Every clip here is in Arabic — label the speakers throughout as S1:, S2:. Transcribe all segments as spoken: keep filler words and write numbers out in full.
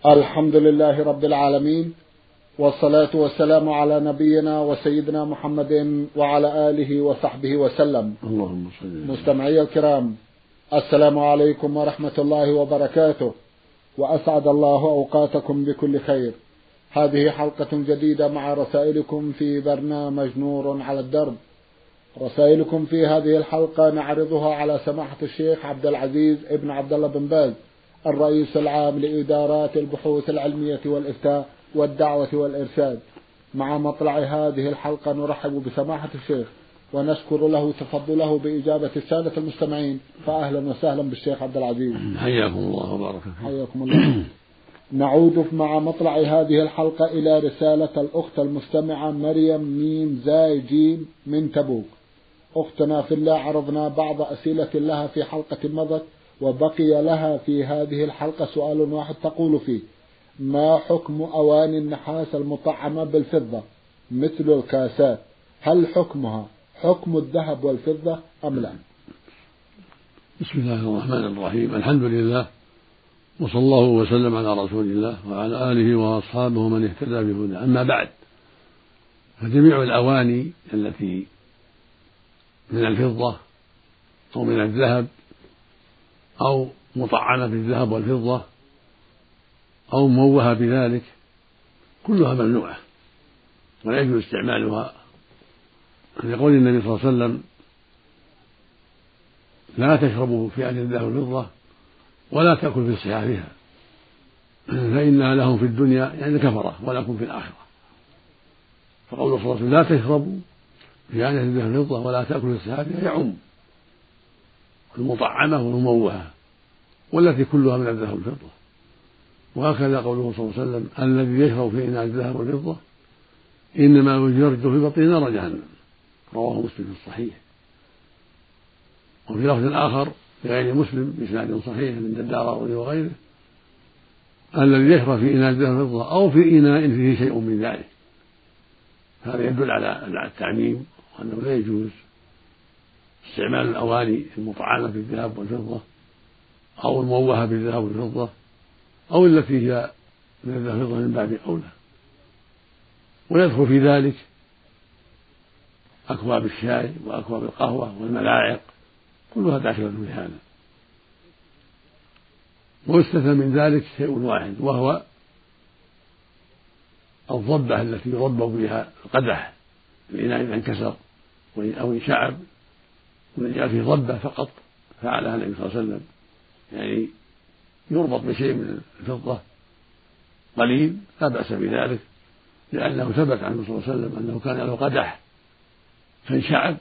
S1: الحمد لله رب العالمين، والصلاة والسلام على نبينا وسيدنا محمد وعلى آله وصحبه وسلم.
S2: اللهم صل.
S1: مستمعي الكرام، السلام عليكم ورحمة الله وبركاته، وأسعد الله أوقاتكم بكل خير. هذه حلقة جديدة مع رسائلكم في برنامج نور على الدرب. رسائلكم في هذه الحلقة نعرضها على سماحة الشيخ عبد العزيز ابن عبد الله بن باز، الرئيس العام لإدارات البحوث العلمية والإفتاء والدعوة والإرشاد. مع مطلع هذه الحلقة نرحب بسماحة الشيخ ونشكر له تفضله بإجابة السادة المستمعين، فأهلا وسهلا بالشيخ عبد العزيز.
S2: حياكم الله وبارك فيكم.
S1: حياكم الله. نعود مع مطلع هذه الحلقة إلى رسالة الأخت المستمعة مريم ميم زاي جيم من تبوك. أختنا في الله، عرضنا بعض أسئلة لها في حلقة مضت، وبقي لها في هذه الحلقة سؤال واحد تقول فيه: ما حكم أواني النحاس المطعمة بالفضة مثل الكاسات؟ هل حكمها حكم الذهب والفضة أم لا؟
S2: بسم الله الرحمن الرحيم. الحمد لله، وصلى الله وسلم على رسول الله وعلى آله وأصحابه من اهتدى بهداه. أما بعد، فجميع الأواني التي من الفضة أو من الذهب أو مطعنة بالذهب والفضة أو موهى بذلك كلها ممنوعة ولا يجوز استعمالها. يقول النبي صلى الله عليه وسلم: لا تشربوا في آن الذهب والفضة ولا تأكل في صحافها فإنها لهم في الدنيا يعني كفرة ولكم في الآخرة. فقول صلى الله عليه وسلم لا تشربوا في آن الذهب والفضة ولا تأكلوا في صحافها يعم المطعمة والمموهة والتي كلها من الذهب والفضة. وهكذا قوله صلى الله عليه وسلم: الذي يشرب في إناء الذهب والفضة إنما يجرد في بطنه نار جهنم. رواه مسلم في الصحيح. وفي لفظ آخر لغير مسلم بإسناد صحيح من الدارقطني وغيره: الذي يشرب في إناء الذهب والفضة أو في إناء فيه شيء من ذلك. هذا يدل على التعميم وأنه لا يجوز استعمال الأواني المطعمة بالذهب والفضة أو الموهى بالذهب والفضة أو التي هي من الذهب والفضة من باب أولى. ويدخل في ذلك أكواب الشاي وأكواب القهوة والملاعق، كلها داخلة في هذا. ويستثنى من ذلك شيء واحد، وهو الضبة التي يضبب بها القدح، الإناء إذا انكسر أو انشعب وجاء فيه ضبة فقط فعلها النبي صلى الله عليه وسلم، يعني يربط بشيء من الفضة قليل لا بأس بذلك، لأنه ثبت عنه صلى الله عليه وسلم أنه كان له قدح فانشعب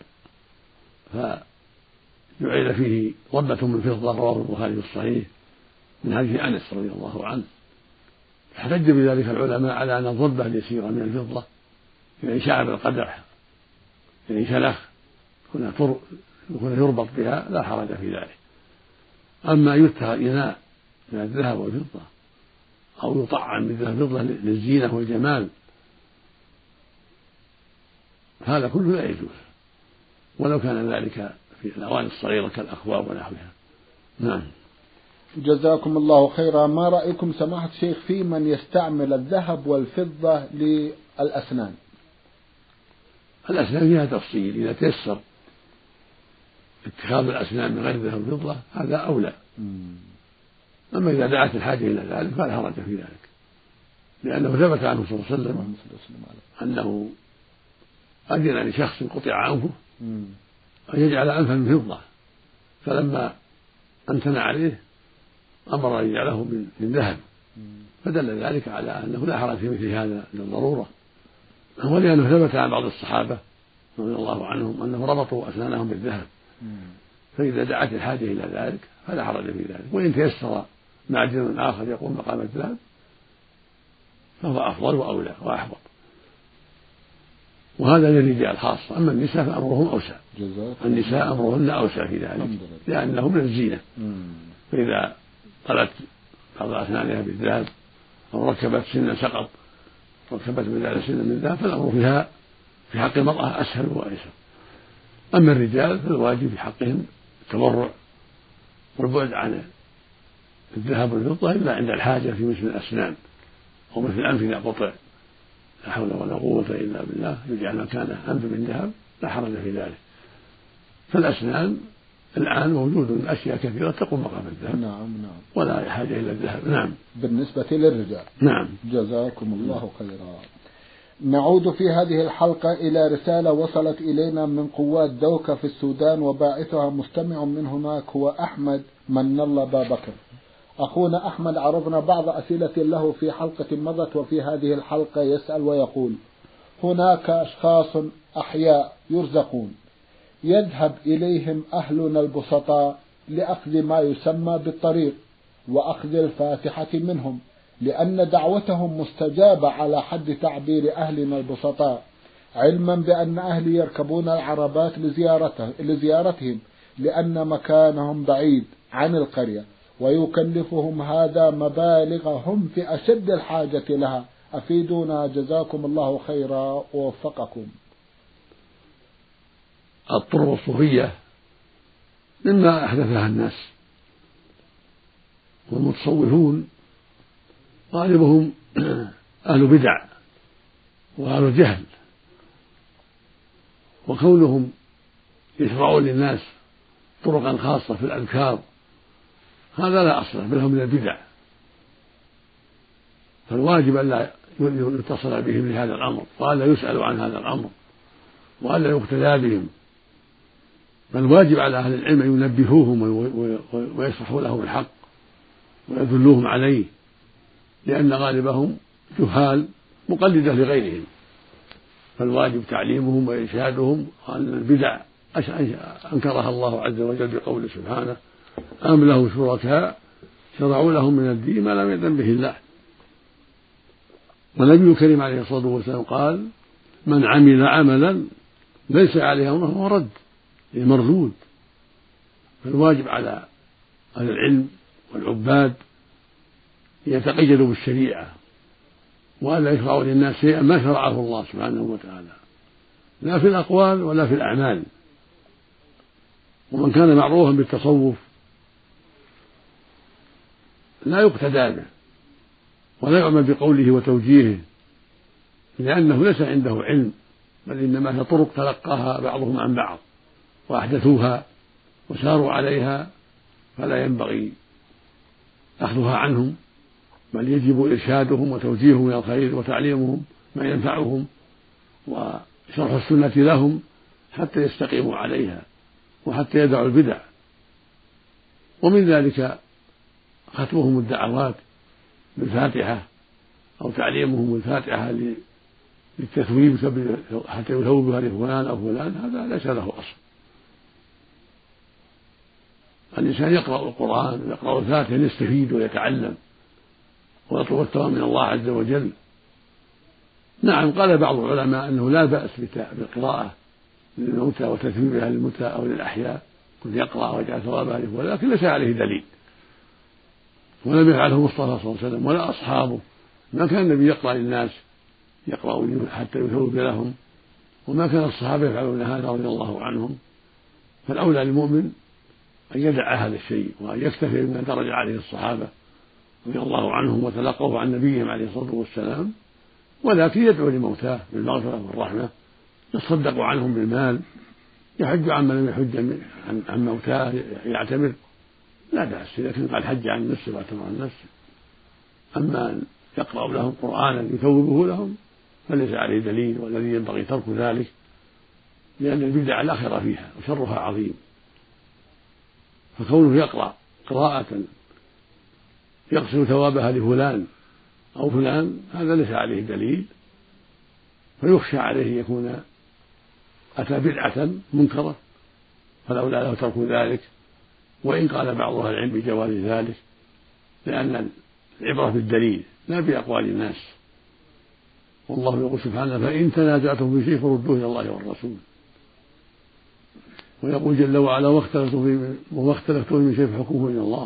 S2: فجعل فيه ضبة من فضة. رواه البخاري في الصحيح من حديث أنس رضي الله عنه. احتج بذلك العلماء على أن الضبة اليسيرة من الفضة إذا انشعب القدح يعني شلخ يكون يربط بها لا حرج في ذلك. أما يتخذ إناء من الذهب والفضة أو يطعم بالذهب والفضة للزينة والجمال هذا كله لا يجوز، ولو كان ذلك في الأواني الصغيرة كالأكواب ونحوها. نعم.
S1: جزاكم الله خيرا. ما رأيكم سماحة الشيخ في من يستعمل الذهب والفضة للأسنان؟
S2: الأسنان فيها تفصيل، إذا تيسر اتخاذ الأسنان من غير الذهب والفضة هذا أولى. أما إذا دعت الحاجة إلى ذلك فلا حرج في ذلك، لأنه ثبت عنه صلى الله عليه وسلم أنه أذن لشخص قطع أنفه أن يجعل أنفا من فضة، فلما امتنع عليه أمر أن يجعله من ذهب، فدل ذلك على أنه لا حرج في مثل هذا للضرورة، ولأنه ثبت عن بعض الصحابة رضي الله عنهم أنهم ربطوا أسنانهم بالذهب، فإذا دعت الحاجة إلى ذلك فلا حرج في ذلك. وإن تيسر معجن آخر يقوم مقام الذهب فهو أفضل وأولى وأحوط. وهذا للرجال خاصة. أما النساء فأمرهم أوسع، النساء أمرهن أوسع في ذلك لأنه من الزينة. فإذا طلت بعض أسنانها بالذهب أو ركبت سنا سقط ركبت بدال سنا من ذهب فالأمر فيها في حق المرأة أسهل وأيسر. أما الرجال فالواجب في حقهم التورع والبعد عن الذهب والفضة إلا عند الحاجة في مثل الأسنان أو مثل الأنف إذا قطع لا حول ولا قوة إلا بالله يجعل مكانه أنف من ذهب لا حرج في ذلك. فالأسنان الآن موجود أشياء كثيرة تقوم مقام الذهب.
S1: نعم نعم.
S2: ولا حاجة إلى الذهب. نعم.
S1: بالنسبة للرجال.
S2: نعم.
S1: جزاكم الله خيرا. نعود في هذه الحلقة إلى رسالة وصلت إلينا من قوات دوكة في السودان، وباعثها مستمع من هناك هو أحمد من الله بابكر. أخونا أحمد عرضنا بعض أسئلة له في حلقة مضت، وفي هذه الحلقة يسأل ويقول: هناك أشخاص أحياء يرزقون يذهب إليهم أهلنا البسطاء لأخذ ما يسمى بالطريق وأخذ الفاتحة منهم، لأن دعوتهم مستجابة على حد تعبير أهلنا البسطاء، علما بأن أهلي يركبون العربات لزيارتهم لأن مكانهم بعيد عن القرية، ويكلفهم هذا مبالغ هم في أشد الحاجة لها. أفيدونا جزاكم الله خيرا ووفقكم.
S2: الطرق الصوفية مما أحدثها الناس، والمتصوفون غالبهم أهل بدع وأهل جهل، وكونهم يشرعون للناس طرقا خاصة في الأذكار هذا لا أصل بل هم من البدع، فالواجب ألا يتصل بهم لهذا الأمر، وألا يسأل عن هذا الأمر، وألا يقتدى بهم، بل واجب على أهل العلم أن ينبهوهم ويشرحوا لهم الحق ويدلوهم عليه، لأن غالبهم جهال مقلدة لغيرهم، فالواجب تعليمهم وإرشادهم أن البدع أنكرها الله عز وجل بقوله سبحانه: أم له شركاء شرعوا لهم من الدين ما لم يأذن به الله. والنبي الكريم عليه الصلاة والسلام قال: من عمل عملا ليس عليه أمره فهو رد، مردود. فالواجب على أهل العلم والعباد يتقيدوا بالشريعة، وألا يشرعوا للناس شيئا ما شرعه الله سبحانه وتعالى، لا في الأقوال ولا في الأعمال. ومن كان معروفا بالتصوف لا يقتدى به ولا يعمل بقوله وتوجيهه، لأنه ليس عنده علم، بل إنما هي طرق تلقاها بعضهم عن بعض وأحدثوها وساروا عليها، فلا ينبغي أخذها عنهم، بل يجب إرشادهم وتوجيههم إلى الخير وتعليمهم ما ينفعهم وشرح السنة لهم حتى يستقيموا عليها وحتى يدعوا البدع. ومن ذلك ختمهم الدعوات بالفاتحة أو تعليمهم الفاتحة للتثويب حتى يثوبها لفلان أو فلان، هذا ليس له أصل. الإنسان يقرأ القرآن ويقرأ الفاتحة يستفيد ويتعلم ويطلب الثواب من الله عز وجل. نعم، قال بعض العلماء أنه لا بأس بالقراءة للموتى وتثويبها للموتى أو للأحياء، كل يقرأ ويجعل ثوابها له، ولكن ليس عليه دليل، ولم يفعله المصطفى صلى الله عليه وسلم ولا أصحابه. ما كان النبي يقرأ للناس يقرأ حتى يثوب لهم، وما كان الصحابة يفعلون هذا رضي الله عنهم. فالأولى للمؤمن أن يدع هذا الشيء وأن يكتفي بما درج عليه الصحابة رضي الله عنهم وتلقوه عن نبيهم عليه الصلاة والسلام، ولكن يدعو لموتاه بالمغفرة والرحمة، يتصدق عنهم بالمال، يحج عمن لم يحج عن موتاه، يعتمر، لا بأس، لكن قد حج عن نفسه واعتمر عن نفسه. أما أن يقرأ لهم قرآنا يثوبه لهم فليس عليه دليل، والذي ينبغي ترك ذلك، لأن البدع لا خير فيها وشرها عظيم. فكونه يقرأ قراءة يقصد ثوابها لفلان أو فلان هذا ليس عليه دليل، فيخشى عليه أن يكون أتى بدعة منكرة، فالأولى له ترك ذلك، وإن قال بعض أهل العلم بجواز ذلك، لأن العبرة بالدليل لا بأقوال الناس. والله يقول سبحانه: فإن تنازعتم في شيء فردوه إلى الله والرسول. ويقول جل وعلا: وما اختلفتم من شيء فحكمه إلى الله.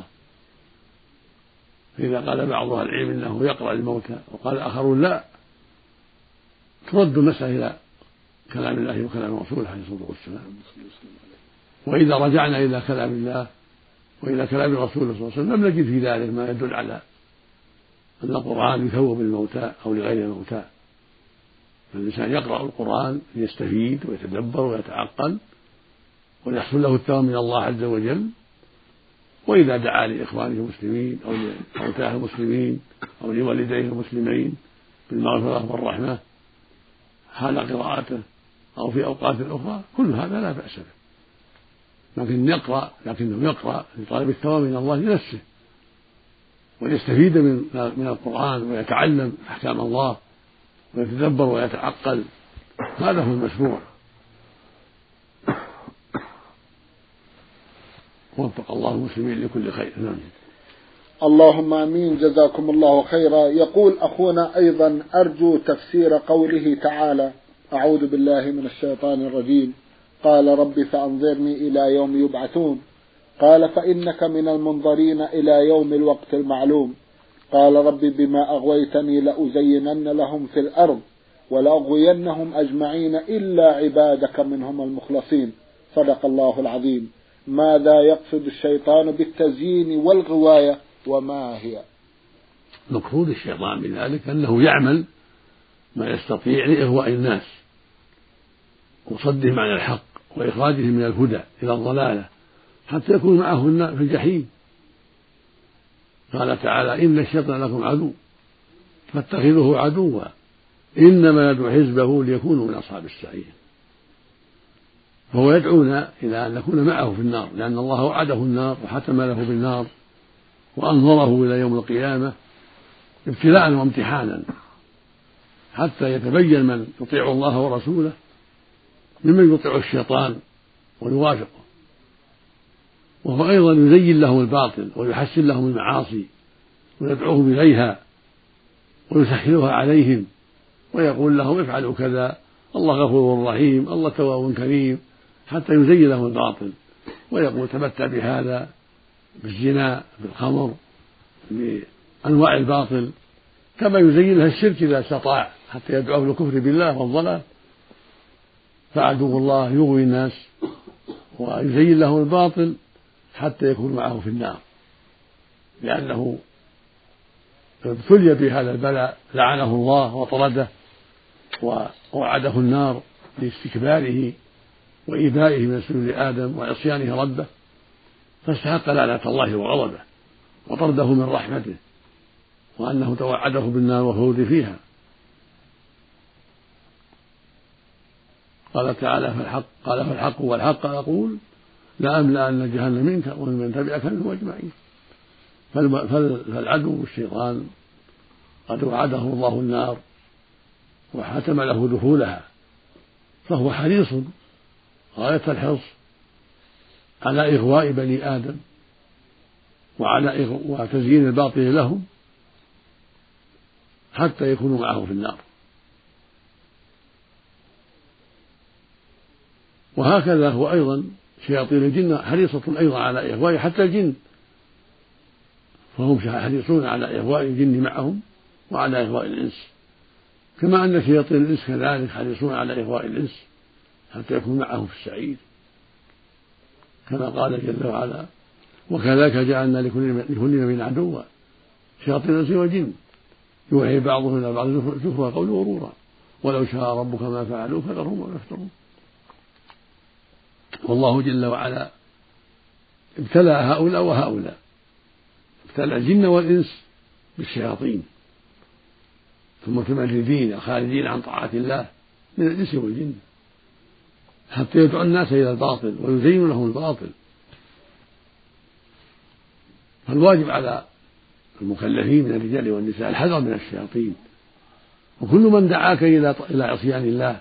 S2: فإذا قال بعض أهل العلم إنه يقرأ الموتى وقال آخرون لا، ترد المسألة إلى كلام الله وكلام رسوله عليه الصلاة والسلام. وإذا رجعنا إلى كلام الله وإلى كلام الرسول صلى الله عليه وسلم لم نجد في ذلك ما يدل على أن القرآن يثوب الموتى أو لغير الموتى. فالإنسان يقرأ القرآن ليستفيد ويتدبر ويتعقل ويحصل له الثواب من الله عز وجل، وإذا دعا لإخوانه المسلمين أو لموتاه المسلمين أو لوالديه المسلمين بالمغفرة والرحمة حال قراءته أو في أوقات أخرى كل هذا لا بأس به، لكن يقرأ لكنه يقرأ لطالب الثواب من الله لنفسه ويستفيد من من القرآن ويتعلم أحكام الله ويتدبر ويتعقل، هذا هو المشروع. وفق الله المسلمين لكل خير. نعم.
S1: اللهم امين، جزاكم الله خيرا. يقول اخونا ايضا: ارجو تفسير قوله تعالى: اعوذ بالله من الشيطان الرجيم، قال رب فانظرني الى يوم يبعثون، قال فانك من المنظرين الى يوم الوقت المعلوم، قال رب بما اغويتني لازينن لهم في الارض ولاغوينهم اجمعين الا عبادك منهم المخلصين، صدق الله العظيم. ماذا يقصد الشيطان بالتزيين والغواية وما هي؟
S2: مقصود الشيطان بذلك أنه يعمل ما يستطيع لإغواء الناس وصدهم عن الحق وإخراجهم من الهدى إلى الضلالة حتى يكون معه في الجحيم. قال تعالى: إن الشيطان لكم عدو فاتخذوه عدوا إنما يدعو حزبه ليكونوا من أصحاب السعير. فهو يدعونا إلى أن نكون معه في النار، لأن الله وعده النار وحتم له بالنار وأنظره إلى يوم القيامة ابتلاء وامتحانا حتى يتبين من يطيع الله ورسوله ممن يطيع الشيطان ويوافقه. وهو أيضا يزين لهم الباطل ويحسن لهم المعاصي ويدعوهم إليها ويسهلها عليهم ويقول لهم: افعلوا كذا، الله غفور رحيم، الله تواب كريم، حتى يزين لهم الباطل ويقول: تمتع بهذا، بالزنا، بالخمر، بأنواع الباطل، كما يزين لها الشرك إذا استطاع حتى يدعوه للكفر بالله والضلال. فعدو الله يغوي الناس ويزين لهم الباطل حتى يكون معه في النار، لأنه ابتلي بهذا البلاء لعنه الله وطرده ووعده النار لاستكباره وإيذائه من سجود آدم وعصيانه ربه، فاستحق لعنة الله وغضبه وطرده من رحمته، وأنه توعده بالنار والخلود فيها. قال تعالى: فالحق قال فالحق والحق أقول لأملأن جهنم منك ومن تبعك منهم أجمعين. فالعدو الشيطان قد وعده الله النار وحتم له دخولها، فهو حريص غاية الحرص على إغواء بني آدم وعلى وتزيين الباطل لهم حتى يكونوا معه في النار. وهكذا هو أيضا شياطين الجن حريصة أيضا على إغواء حتى الجن، فهم حريصون على إغواء الجن معهم وعلى إغواء الإنس، كما أن شياطين الإنس كذلك حريصون على إغواء الإنس حتى يكون معهم في السعير، كما قال جل وعلا: وكذلك جعلنا لكل نبي عدوا شياطين الإنس والجن يوحي بعضهم إلى بعض زخرف القول غرورا ولو شاء ربك ما فعلوه فذرهم وما يفترون. والله جل وعلا ابتلى هؤلاء وهؤلاء، ابتلى الجن والإنس بالشياطين ثم المتمردين الخارجين عن طاعة الله من الإنس والجن حتى يدعو الناس إلى الباطل ويزين لهم الباطل. فالواجب على المكلفين من الرجال والنساء الحذر من الشياطين، وكل من دعاك إلى إلى عصيان الله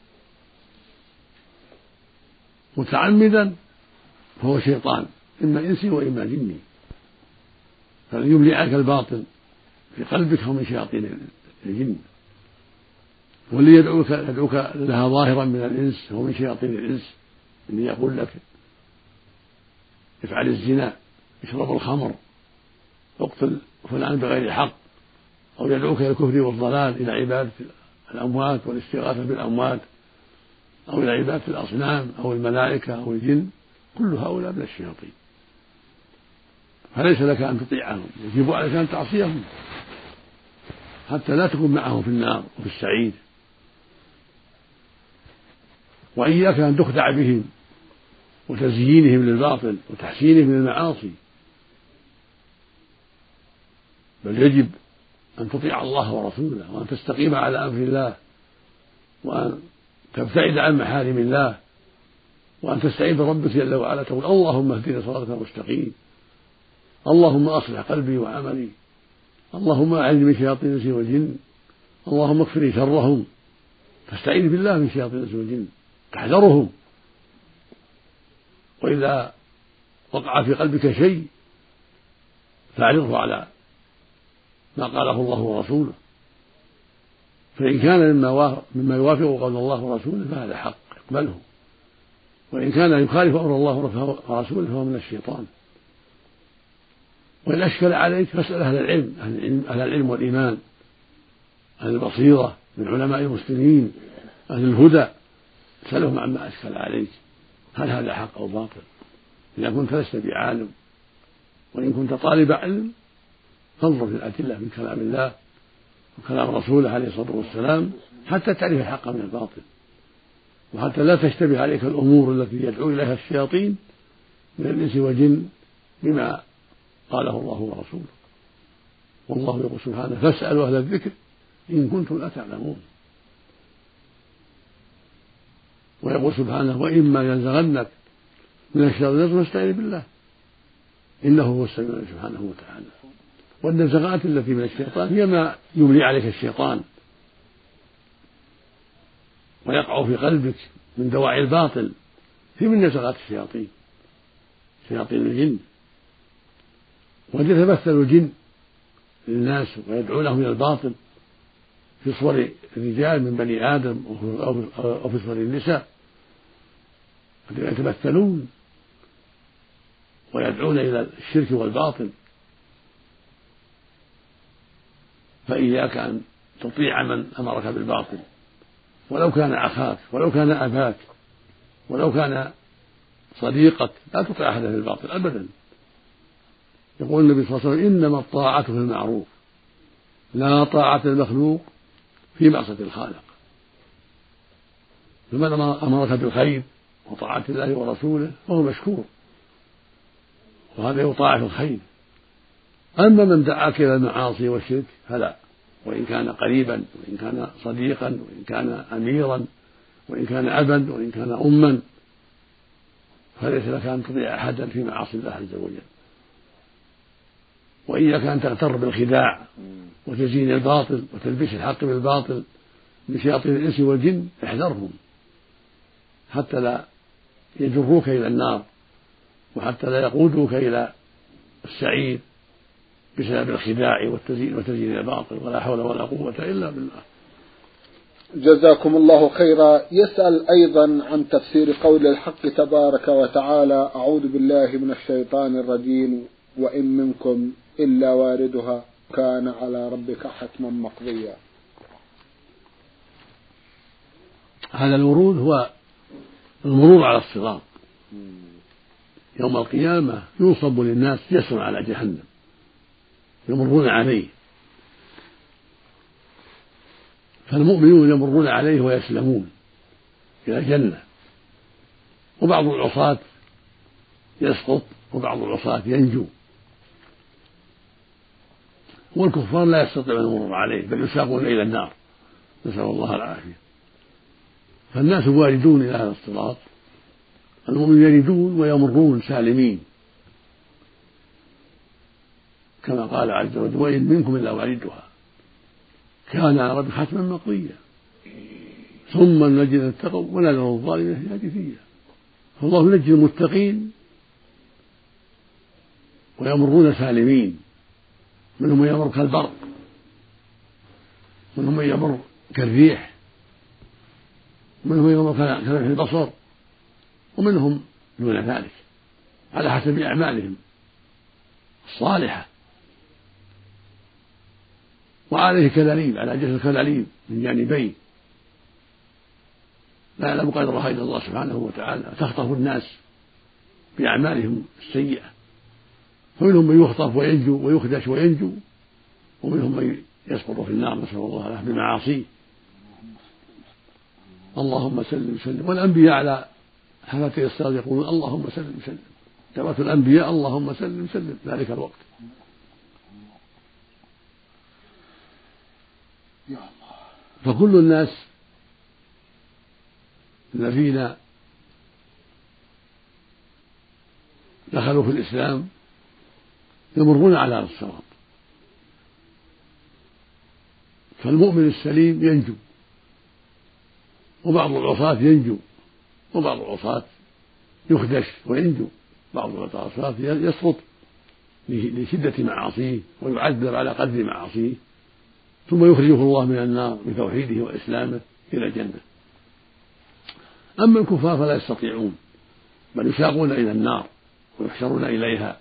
S2: متعمدا فهو شيطان إما إنسي وإما جني، فليملئك الباطل في قلبك هو من شياطين الجن، واللي يدعوك يدعوك لها ظاهرا من الإنس هو من شياطين الإنس، إن يقول لك افعل الزنا، اشرب الخمر، اقتل فلان بغير حق، أو يدعوك إلى الكفر والضلال، إلى عبادة الأموات والاستغاثة بالأموات، أو إلى عبادة الأصنام أو الملائكة أو الجن، كل هؤلاء من الشياطين. فليس لك أن تطيعهم، يجب عليك أن تعصيهم حتى لا تكون معهم في النار وفي السعير. وإياك أن تخدع بهم وتزيينهم للباطل وتحسينهم للمعاصي، بل يجب أن تطيع الله ورسوله، وأن تستقيم على أمر الله، وأن تبتعد عن محارم الله، وأن تستعين بربك جل وعلا تقول اللهم اهدنا صراطك المستقيم، اللهم أصلح قلبي وعملي، اللهم أعذني من شياطين الإنس والجن، اللهم اكفني شرهم. تستعين بالله من شياطين الإنس والجن، تحذرهم. وإذا وقع في قلبك شيء فاعرضه على ما قاله الله ورسوله، فإن كان مما مما يوافق قول الله ورسوله فهذا حق اقبله، وإن كان يخالف أمر الله ورسوله فهو من الشيطان. وإن أشكل عليك فاسأل أهل العلم أهل العلم والإيمان، أهل البصيرة من علماء المسلمين، أهل الهدى، اسألهم عما أشكل عليك، هل هذا حق أو باطل؟ إذا كنت لست بعالم، وإن كنت طالب علم فانظر في الأدلة من كلام الله وكلام رسوله عليه الصلاة والسلام حتى تعرف الحق من الباطل، وحتى لا تشتبه عليك الأمور التي يدعو إليها الشياطين من الإنس والجن بما قاله الله ورسوله. والله يقول سبحانه فاسألوا أهل الذكر إن كنتم لا تعلمون. ويقول سبحانه وإما ينزغنك من الشيطان نزغ فاستعذ بالله إنه هو السميع سبحانه وتعالى. والنزغات التي من الشيطان هي ما يملي عليك الشيطان ويقع في قلبك من دواعي الباطل، في من نزغات الشياطين شياطين الجن. وقد يتمثل الجن للناس ويدعونهم إلى الباطل في صور الرجال من بني آدم أو في صور النساء، قد يتمثلون ويدعون إلى الشرك والباطل. فإياك أن تطيع من أمرك بالباطل، ولو كان أخاك، ولو كان أباك، ولو كان صديقك، لا تطيع أحدا في الباطل أبدا. يقول النبي صلى الله عليه وسلم إنما الطاعة في المعروف، لا طاعة المخلوق في معصية الخالق. فمن أمرك بالخير وطاعة الله ورسوله فهو مشكور، وهذا يطاع في الخير. أما من دعاك إلى المعاصي والشرك فلا، وإن كان قريبا، وإن كان صديقا، وإن كان أميرا، وإن كان أبا، وإن كان أما، فليس لك أن تطيع أحدا في معاصي الله عز وجل. وإياك أن تغتر بالخداع وتزيين الباطل وتلبيس الحق بالباطل من شياطين الإنس والجن، احذرهم حتى لا يجروك إلى النار، وحتى لا يقودوك إلى السعير بسبب الخداع والتزيين وتزيين الباطل. ولا حول ولا قوة إلا بالله.
S1: جزاكم الله خيرا. يسأل أيضا عن تفسير قول الحق تبارك وتعالى أعوذ بالله من الشيطان الرجيم وإن منكم إلا واردها كان على ربك حتما مقضيا.
S2: هذا الورود هو المرور على الصراط يوم القيامة، ينصب للناس جسر على جهنم يمرون عليه، فالمؤمنون يمرون عليه ويسلمون إلى الجنة، وبعض العصاة يسقط وبعض العصاة ينجو، والكفار لا يستطيعون المرور عليه بل يساقون إلى النار، نسأل الله العافية. فالناس واردون إلى هذا الصراط، المؤمنون يردون ويمرون سالمين كما قال عز وجل وإن منكم إلا واردها كان على ربك حتما مقضيا ثم ننجي الذين اتقوا ولا نذر الظالمين فيها جثيا. فالله ينجي المتقين ويمرون سالمين، منهم من يمر كالبرق، منهم من يمر كالريح، منهم من يمر كلمح البصر، ومنهم دون ذلك على حسب أعمالهم الصالحة. وعليه كلاليب، على جسد كلاليب من جانبين لا يعلم قدرها إلا الله سبحانه وتعالى، تخطف الناس بأعمالهم السيئة فمنهم من يخطف وينجو ويخدش وينجو، ومنهم من يسقط في النار نسأل الله العافية بمعاصيه. اللهم سلم سلم. والأنبياء على حافة الصراط يقولون اللهم سلم سلم، دعوة الأنبياء اللهم سلم سلم ذلك الوقت. فكل الناس الذين دخلوا في الإسلام يمرون على الصراط، فالمؤمن السليم ينجو، وبعض العصاة ينجو، وبعض العصاة يخدش وينجو، بعض العصاة يسقط لشدة معاصيه ويعذب على قدر معاصيه، ثم يخرجه الله من النار بتوحيده وإسلامه إلى الجنة. أما الكفار فلا يستطيعون، بل يساقون إلى النار ويحشرون إليها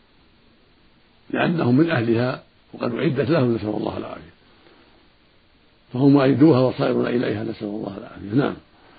S2: لأنهم من أهلها وقد أعدت لهم نسأل الله العافية، فهم أيدوها وصائرون إليها نسأل الله العافية. نعم.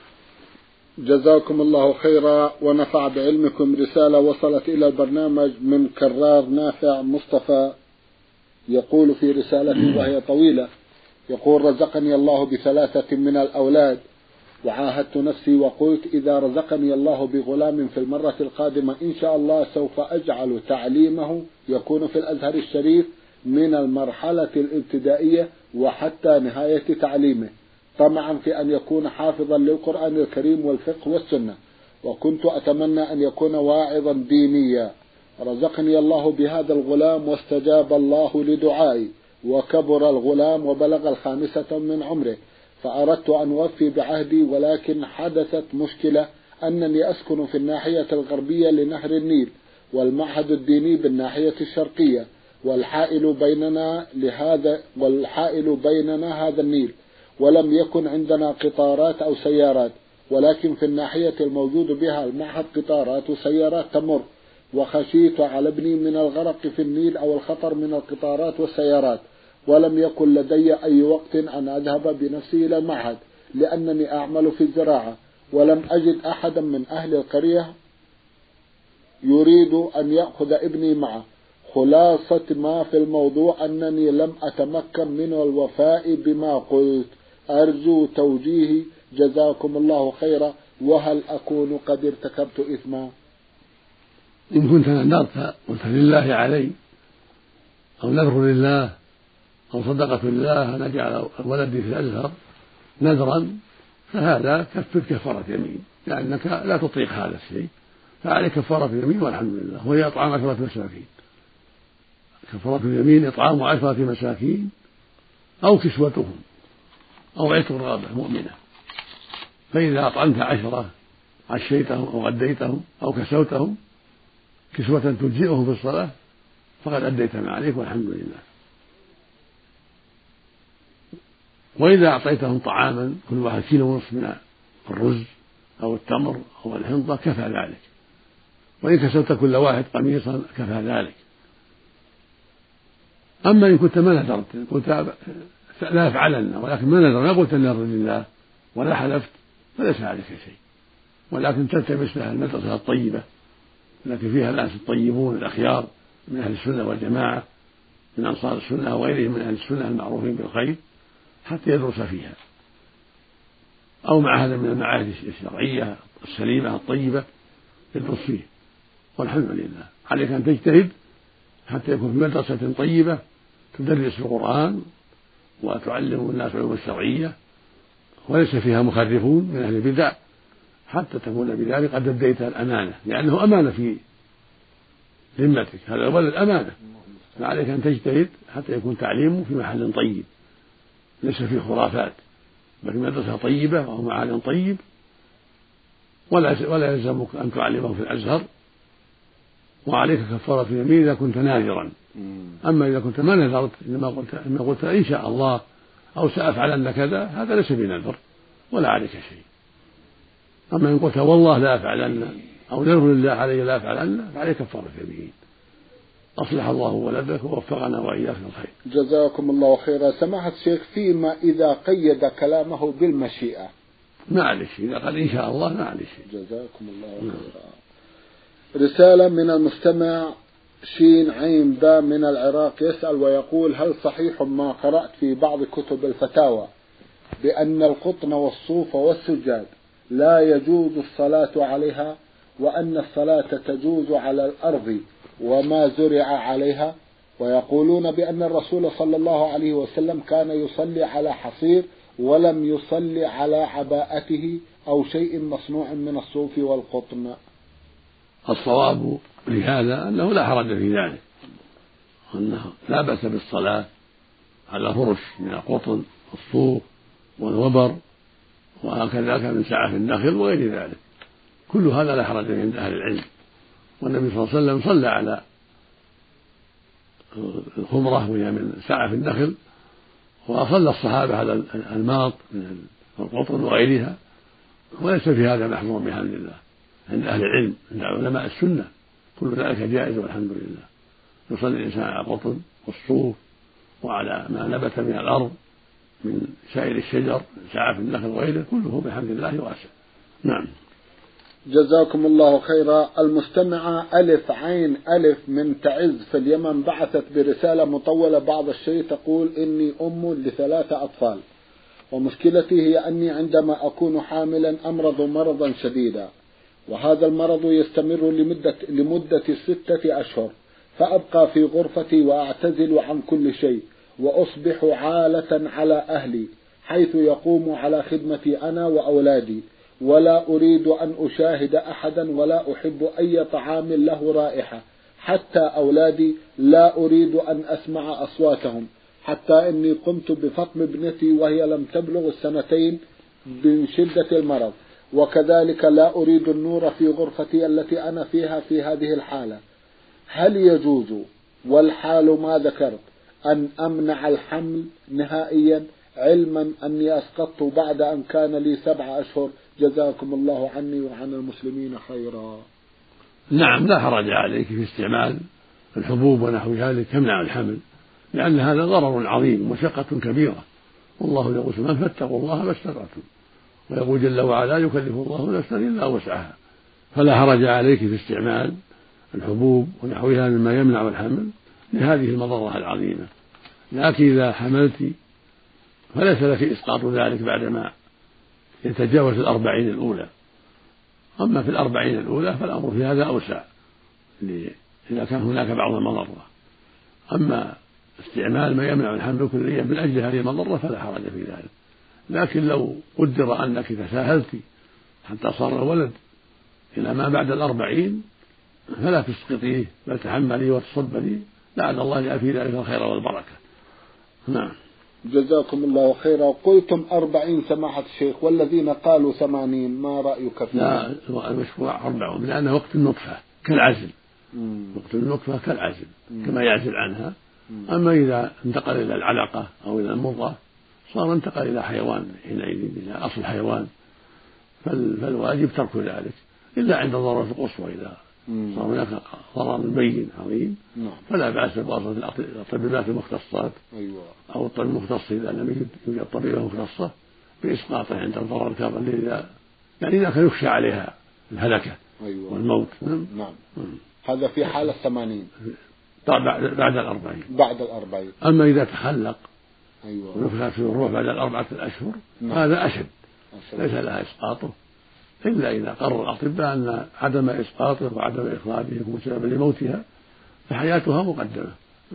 S1: جزاكم الله خيرا ونفع بعلمكم. رسالة وصلت إلى البرنامج من كرار نافع مصطفى، يقول في رسالته وهي طويلة، يقول: رزقني الله بثلاثة من الأولاد، وعاهدت نفسي وقلت إذا رزقني الله بغلام في المرة القادمة إن شاء الله سوف أجعل تعليمه يكون في الأزهر الشريف من المرحلة الابتدائية وحتى نهاية تعليمه، طمعا في أن يكون حافظا للقرآن الكريم والفقه والسنة، وكنت أتمنى أن يكون واعظا دينيا. رزقني الله بهذا الغلام واستجاب الله لدعائي، وكبر الغلام وبلغ الخامسة من عمره، فأردت أن أوفي بعهدي، ولكن حدثت مشكلة أنني أسكن في الناحية الغربية لنهر النيل، والمعهد الديني بالناحية الشرقية، والحائل بيننا لهذا والحائل بيننا هذا النيل، ولم يكن عندنا قطارات أو سيارات، ولكن في الناحية الموجود بها المعهد قطارات وسيارات تمر، وخشيت على ابني من الغرق في النيل أو الخطر من القطارات والسيارات، ولم يكن لدي أي وقت أن أذهب بنفسي إلى المعهد لأنني أعمل في الزراعة، ولم أجد أحدا من أهل القرية يريد أن يأخذ ابني معه. خلاصة ما في الموضوع أنني لم أتمكن من الوفاء بما قلت، أرجو توجيهي جزاكم الله خيرا، وهل أكون قد ارتكبت إثما؟
S2: إن كنت نذرت قلت لله علي، أو نذر لله، أو صدقة لله أن أجعل ولدي في الأزهر نذرا، فهذا كفر كفارة يمين، لأنك لا تطيق هذا الشيء، فعليك كفارة يمين والحمد لله، وهي إطعام عشرة مساكين. كفارة اليمين إطعام عشرة مساكين أو كسوتهم أو عتق رغبة مؤمنة، فإذا أطعمت عشرة عشيتهم أو غديتهم أو كسوتهم كسوة تجزئهم في الصلاة فقد أديت ما عليك والحمد لله. وإذا أعطيتهم طعاما كل واحد كيلو ونصف من الرز أو التمر أو الحنطة كفى ذلك، وإن كسوت كل واحد قميصا كفى ذلك. أما إن كنت ما نذرت قلت لا أفعلن، ولكن ما نذر ما قلت نذر لله ولا حلفت، فليس عليك شيء، ولكن تلتمس لها المدرسة الطيبة التي فيها الناس الطيبون الأخيار من أهل السنة والجماعة من أنصار السنة وغيرهم من أهل السنة المعروفين بالخير حتى يدرس فيها، أو معهد من المعاهد الشرعية السليمة الطيبة يدرس فيه، والحمد لله. عليك أن تجتهد حتى يكون في مدرسة طيبة تدرس القرآن وتعلم الناس العلوم الشرعية وليس فيها مخرفون من أهل البدع، حتى تكون بذلك قد أديت الأمانة، لأنه أمانة في ذمتك، هذا الولد أمانة، فعليك أن تجتهد حتى يكون تعليمه في محل طيب ليس فيه خرافات، بل في مدرسة طيبة وهو معهد طيب، ولا ولا يلزمك أن تعلمه في الأزهر، وعليك كفارة اليمين إذا كنت ناذرا. أما إذا كنت ما نذرت إنما قلت إنما قلت إن شاء الله أو سأفعلن كذا، هذا ليس بنذر ولا عليك شيء. أما إن قلت والله لا أفعلن أو نذر لله علي لا أفعلن فعليك كفارة اليمين. أصلح الله ولدك ووفقنا وإياك الخير.
S1: جزاكم الله خيرا. سماحة الشيخ، فيما إذا قيد كلامه بالمشيئة
S2: ما عليه شيء، إذا قال إن شاء الله ما عليه شيء.
S1: جزاكم الله خيرا. رسالة من المستمع شين عين باء من العراق يسأل ويقول: هل صحيح ما قرأت في بعض كتب الفتاوى بأن القطن والصوف والسجاد لا يجوز الصلاة عليها، وأن الصلاة تجوز على الأرض وما زرع عليها؟ ويقولون بأن الرسول صلى الله عليه وسلم كان يصلي على حصير ولم يصلي على عباءته أو شيء مصنوع من الصوف والقطن.
S2: الصواب لهذا أنه لا حرج في ذلك، أنه لا بأس بالصلاة على فرش من القطن والصوف والوبر وهكذا من سعف النخل وغير ذلك، كل هذا لا حرج عند أهل العلم. والنبي صلى الله عليه وسلم صلى على الخمرة وهي من سعف النخل، وصلى الصحابة على الماط من القطن وغيرها، وليس في هذا محظور بحمد الله عند أهل العلم، عند علماء السنة كل ذلك جائز والحمد لله. يصلي الإنسان على القطن والصوف وعلى ما نبت من الأرض من سائر الشجر من سعف النخل وغيره، كله بحمد الله واسع. نعم.
S1: جزاكم الله خيرا. المستمعة ألف عين ألف من تعز في اليمن بعثت برسالة مطولة بعض الشيء، تقول: إني أم لثلاثة أطفال، ومشكلتي هي أني عندما أكون حاملا أمرض مرضا شديدا، وهذا المرض يستمر لمدة, لمدة ستة أشهر، فأبقى في غرفتي وأعتزل عن كل شيء، وأصبح عالة على أهلي حيث يقوم على خدمتي أنا وأولادي، ولا أريد أن أشاهد أحدا، ولا أحب أي طعام له رائحة، حتى أولادي لا أريد أن أسمع أصواتهم، حتى إني قمت بفطم ابنتي وهي لم تبلغ السنتين من شدة المرض، وكذلك لا أريد النور في غرفتي التي أنا فيها في هذه الحالة. هل يجوز والحال ما ذكرت أن أمنع الحمل نهائيا، علما أني أسقطت بعد أن كان لي سبع أشهر؟ جزاكم الله عني وعن المسلمين خيرا.
S2: نعم، لا حرج عليك في استعمال الحبوب ونحو ذلك يمنع الحمل، لأن هذا ضرر عظيم ومشقة كبيرة، والله يقول سبحانه: فاتقوا الله ما استطعتم، ويقول جل وعلا: يكلف الله نفسا إلا وسعها. فلا حرج عليك في استعمال الحبوب ونحوها مما يمنع الحمل لهذه المضرة العظيمة. لكن إذا حملت فليس لك إسقاط ذلك بعدما يتجاوز الأربعين الأولى. أما في الأربعين الأولى فالأمر في هذا أوسع إذا كان هناك بعض المضرة. أما استعمال ما يمنع الحمل كليا من أجل هذه المضرة فلا حرج في ذلك. لكن لو قدر أنك تساهلت حتى صار الولد إلى ما بعد الأربعين فلا تسقطيه، بل تحملي وتصبري، لعل الله يجعل في ذلك الخير والبركة. نعم.
S1: جزاكم الله خيرا. قلتم أربعين سماحة الشيخ، والذين قالوا ثمانين ما رأيك فيه؟
S2: لا، المشروع أربعون، لأنه وقت النطفة كالعزل. مم. وقت النطفة كالعزل. مم. كما يعزل عنها. مم. أما إذا انتقل إلى العلقة أو إلى المضغة صار انتقل إلى حيوان حينئذ، إلى أصل حيوان، فالواجب ترك ذلك إلا عند الضرورة القصوى. إذا صار هناك ضرر بين عظيم فلا بأس بواسطة الطبيبات المختصات أو الطبيب المختص إذا لم يوجد طبيبة مختصة بإسقاطه عند الضرر الكبير، إذا يعني إذا كان يخشى عليها الهلكة والموت.
S1: نعم. هذا في حالة ثمانين
S2: بعد الأربعين.
S1: بعد الأربعين.
S2: أما إذا تخلق
S1: أيوة.
S2: ونفخ في الروح بعد الأربعة الأشهر هذا أشد، ليس لها إسقاطه إلا إذا قرر الأطباء أن عدم إسقاطه وعدم إخراجه يكون سببا لموتها فحياتها مقدمة،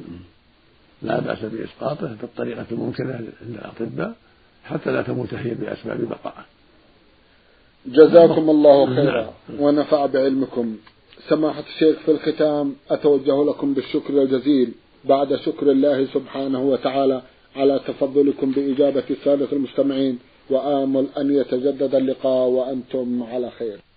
S2: لا بأس بإسقاطه بالطريقة الممكنة عند الأطباء حتى لا تموت هي بأسباب بقائه.
S1: جزاكم الله خيرا ونفع بعلمكم. سماحة الشيخ، في الختام أتوجه لكم بالشكر الجزيل بعد شكر الله سبحانه وتعالى على تفضلكم بإجابة السادة المستمعين، وآمل أن يتجدد اللقاء وأنتم على خير.